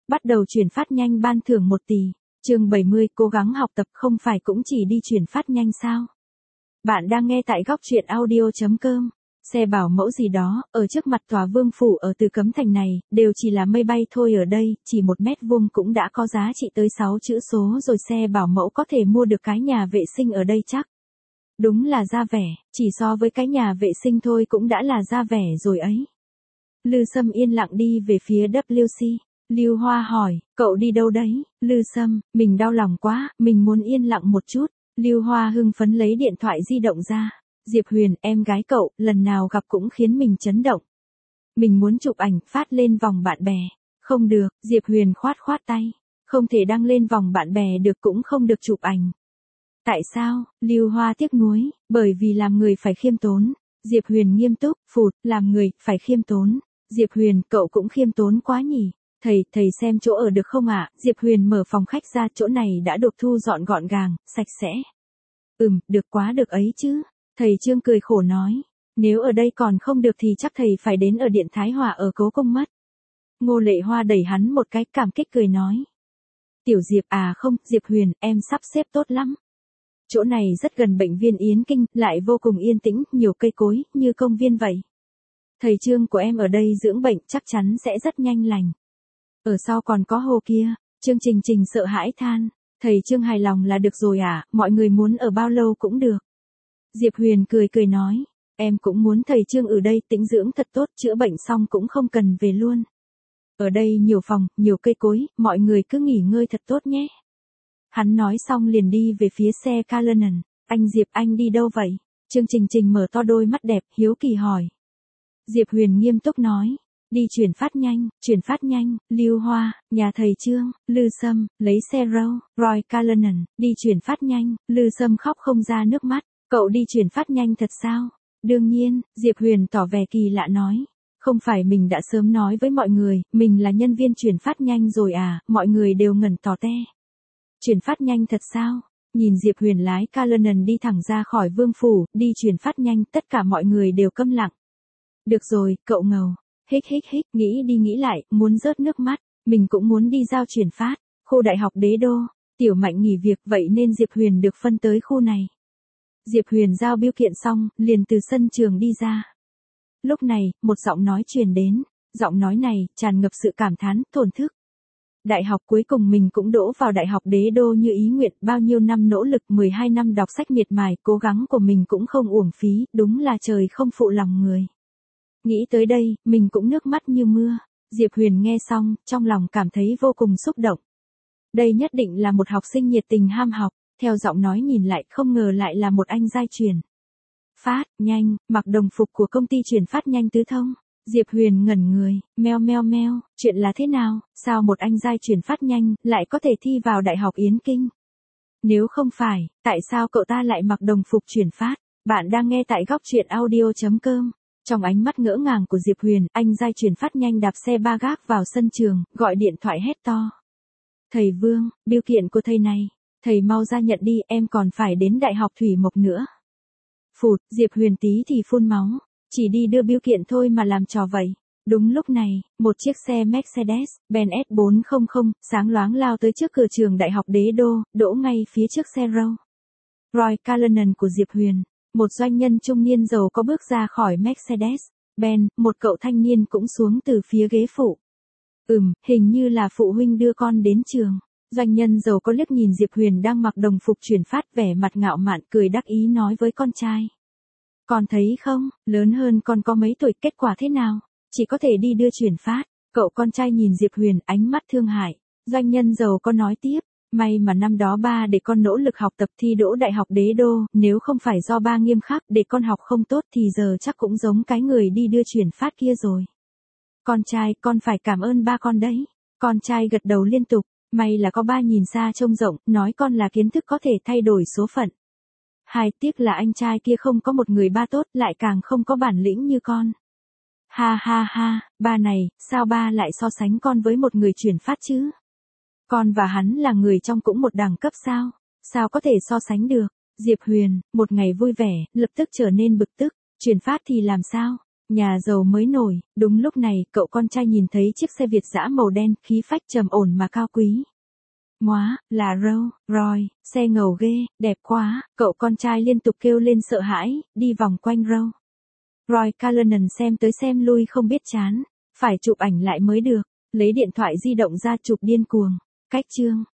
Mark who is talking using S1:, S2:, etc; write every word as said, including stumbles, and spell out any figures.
S1: Bắt đầu chuyển phát nhanh ban thưởng một tỷ. Chương bảy mươi, cố gắng học tập không phải cũng chỉ đi chuyển phát nhanh sao? Bạn đang nghe tại góc truyện audio chấm com. Xe bảo mẫu gì đó, ở trước mặt tòa vương phủ ở Từ Cấm Thành này, đều chỉ là mây bay thôi. Ở đây, chỉ một mét vuông cũng đã có giá trị tới sáu chữ số rồi. Xe bảo mẫu có thể mua được cái nhà vệ sinh ở đây chắc. Đúng là ra vẻ, chỉ so với cái nhà vệ sinh thôi cũng đã là ra vẻ rồi ấy. Lư Sâm yên lặng đi về phía vê kép xê. Lưu Hoa hỏi, cậu đi đâu đấy? Lư Sâm, mình đau lòng quá, mình muốn yên lặng một chút. Lưu Hoa hưng phấn lấy điện thoại di động ra. Diệp Huyền, em gái cậu, lần nào gặp cũng khiến mình chấn động. Mình muốn chụp ảnh, phát lên vòng bạn bè. Không được, Diệp Huyền khoát khoát tay. Không thể đăng lên vòng bạn bè được cũng không được chụp ảnh. Tại sao? Lưu Hoa tiếc nuối, bởi vì làm người phải khiêm tốn. Diệp Huyền nghiêm túc, phụt, làm người, phải khiêm tốn. Diệp Huyền, cậu cũng khiêm tốn quá nhỉ. Thầy, thầy xem chỗ ở được không ạ? À? Diệp Huyền mở phòng khách ra, chỗ này đã được thu dọn gọn gàng, sạch sẽ. Ừm, được quá được ấy chứ. Thầy Trương cười khổ nói, nếu ở đây còn không được thì chắc thầy phải đến ở Điện Thái Hòa ở Cố Công mất. Ngô Lệ Hoa đẩy hắn một cái, cảm kích cười nói. Tiểu Diệp à không, Diệp Huyền, em sắp xếp tốt lắm. Chỗ này rất gần bệnh viện Yến Kinh, lại vô cùng yên tĩnh, nhiều cây cối, như công viên vậy. Thầy Trương của em ở đây dưỡng bệnh chắc chắn sẽ rất nhanh lành. Ở sau còn có hồ kia. Trương Trình Trình sợ hãi than. Thầy Trương hài lòng là được rồi à, mọi người muốn ở bao lâu cũng được. Diệp Huyền cười cười nói, em cũng muốn thầy Trương ở đây tĩnh dưỡng thật tốt, chữa bệnh xong cũng không cần về luôn. Ở đây nhiều phòng, nhiều cây cối, mọi người cứ nghỉ ngơi thật tốt nhé. Hắn nói xong liền đi về phía xe Cullinan. Anh Diệp, anh đi đâu vậy? Trương Trình Trình mở to đôi mắt đẹp, hiếu kỳ hỏi. Diệp Huyền nghiêm túc nói. Đi chuyển phát nhanh, chuyển phát nhanh, Lưu Hoa, nhà thầy Trương, Lư Sâm, lấy xe râu, Roy Cullinan, đi chuyển phát nhanh, Lư Sâm khóc không ra nước mắt, cậu đi chuyển phát nhanh thật sao? Đương nhiên, Diệp Huyền tỏ vẻ kỳ lạ nói, không phải mình đã sớm nói với mọi người, mình là nhân viên chuyển phát nhanh rồi à, mọi người đều ngẩn tò te. Chuyển phát nhanh thật sao? Nhìn Diệp Huyền lái Cullinan đi thẳng ra khỏi vương phủ, đi chuyển phát nhanh, tất cả mọi người đều câm lặng. Được rồi, cậu ngầu. Hích hích hích, nghĩ đi nghĩ lại, muốn rớt nước mắt, mình cũng muốn đi giao chuyển phát, khu đại học Đế Đô, Tiểu Mạnh nghỉ việc vậy nên Diệp Huyền được phân tới khu này. Diệp Huyền giao biêu kiện xong, liền từ sân trường đi ra. Lúc này, một giọng nói truyền đến, giọng nói này, tràn ngập sự cảm thán, thổn thức. Đại học cuối cùng mình cũng đỗ vào đại học Đế Đô như ý nguyện, bao nhiêu năm nỗ lực, mười hai năm đọc sách miệt mài, cố gắng của mình cũng không uổng phí, đúng là trời không phụ lòng người. Nghĩ tới đây, mình cũng nước mắt như mưa. Diệp Huyền nghe xong, trong lòng cảm thấy vô cùng xúc động. Đây nhất định là một học sinh nhiệt tình ham học, theo giọng nói nhìn lại không ngờ lại là một anh giai truyền. Phát, nhanh, mặc đồng phục của công ty chuyển phát nhanh Tứ Thông. Diệp Huyền ngẩn người, meo meo meo, chuyện là thế nào, sao một anh giai chuyển phát nhanh lại có thể thi vào Đại học Yến Kinh? Nếu không phải, tại sao cậu ta lại mặc đồng phục chuyển phát? Bạn đang nghe tại góc truyện audio chấm com. Trong ánh mắt ngỡ ngàng của Diệp Huyền, anh giai chuyển phát nhanh đạp xe ba gác vào sân trường, gọi điện thoại hét to. Thầy Vương, biêu kiện của thầy này, thầy mau ra nhận đi, em còn phải đến Đại học Thủy Mộc nữa. Phụt, Diệp Huyền tí thì phun máu, chỉ đi đưa biêu kiện thôi mà làm trò vậy. Đúng lúc này, một chiếc xe Mercedes-Benz S bốn trăm sáng loáng lao tới trước cửa trường Đại học Đế Đô, đỗ ngay phía trước xe râu. Roy Cullinan của Diệp Huyền. Một doanh nhân trung niên giàu có bước ra khỏi Mercedes-Benz, một cậu thanh niên cũng xuống từ phía ghế phụ. Ừm, hình như là phụ huynh đưa con đến trường. Doanh nhân giàu có liếc nhìn Diệp Huyền đang mặc đồng phục chuyển phát, vẻ mặt ngạo mạn, cười đắc ý nói với con trai. Con thấy không, lớn hơn con có mấy tuổi, kết quả thế nào? Chỉ có thể đi đưa chuyển phát. Cậu con trai nhìn Diệp Huyền, ánh mắt thương hại. Doanh nhân giàu có nói tiếp. May mà năm đó ba để con nỗ lực học tập thi đỗ Đại học Đế Đô, nếu không phải do ba nghiêm khắc để con học không tốt thì giờ chắc cũng giống cái người đi đưa chuyển phát kia rồi. Con trai, con phải cảm ơn ba con đấy. Con trai gật đầu liên tục, may là có ba nhìn xa trông rộng, nói con là kiến thức có thể thay đổi số phận. Hai, tiếc là anh trai kia không có một người ba tốt, lại càng không có bản lĩnh như con. Ha ha ha, ba này, sao ba lại so sánh con với một người chuyển phát chứ? Con và hắn là người trong cũng một đẳng cấp sao? Sao có thể so sánh được? Diệp Huyền, một ngày vui vẻ, lập tức trở nên bực tức. Chuyển phát thì làm sao? Nhà giàu mới nổi, đúng lúc này, cậu con trai nhìn thấy chiếc xe Việt dã màu đen, khí phách trầm ổn mà cao quý. Móa, là Rose, Roy, xe ngầu ghê, đẹp quá, cậu con trai liên tục kêu lên sợ hãi, đi vòng quanh Rose. Roy Cullinan xem tới xem lui không biết chán, phải chụp ảnh lại mới được, lấy điện thoại di động ra chụp điên cuồng. Cách chương